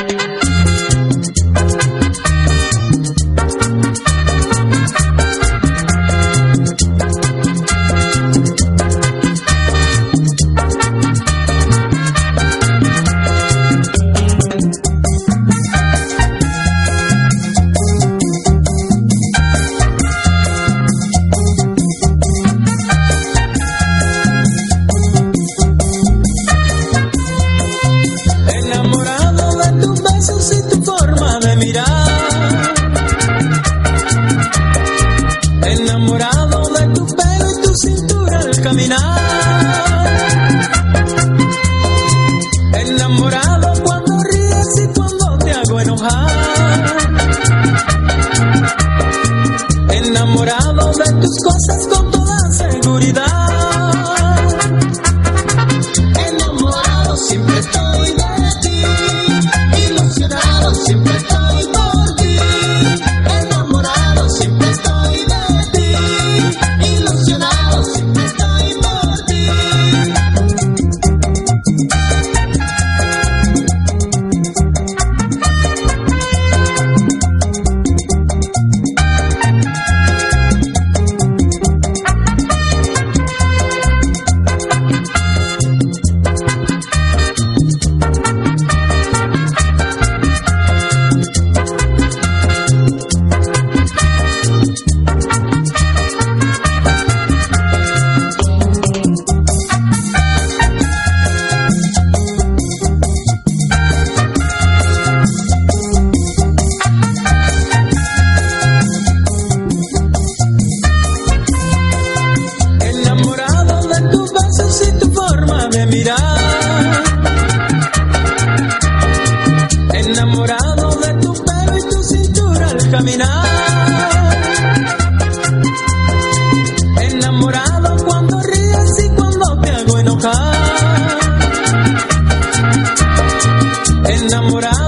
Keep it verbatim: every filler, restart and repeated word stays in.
Enamorado de tu pelo y tu cintura al caminar. Enamorado cuando ríes y cuando te hago enojar. Enamorado de tus cosas con toda seguridad. Enamorado siempre estoy de ti. Ilusionado siempre estoy por ti. Enamorado siempre estoy de ti. Ilusionado siempre estoy por ti. Mirar. Enamorado de tu pelo y tu cintura al caminar. Enamorado cuando ríes y cuando te hago enojar. Enamorado